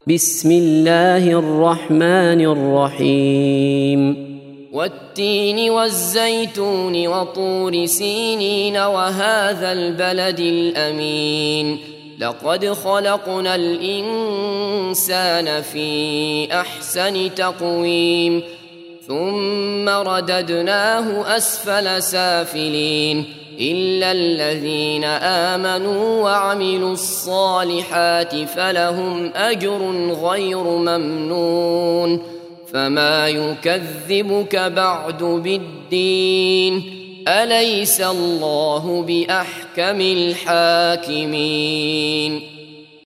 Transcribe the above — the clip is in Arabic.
بسم الله الرحمن الرحيم والتين والزيتون وطور سينين وهذا البلد الأمين لقد خلقنا الإنسان في أحسن تقويم ثم رددناه أسفل سافلين إلا الذين آمنوا وعملوا الصالحات فلهم أجر غير ممنون فما يكذبك بعد بالدين أليس الله بأحكم الحاكمين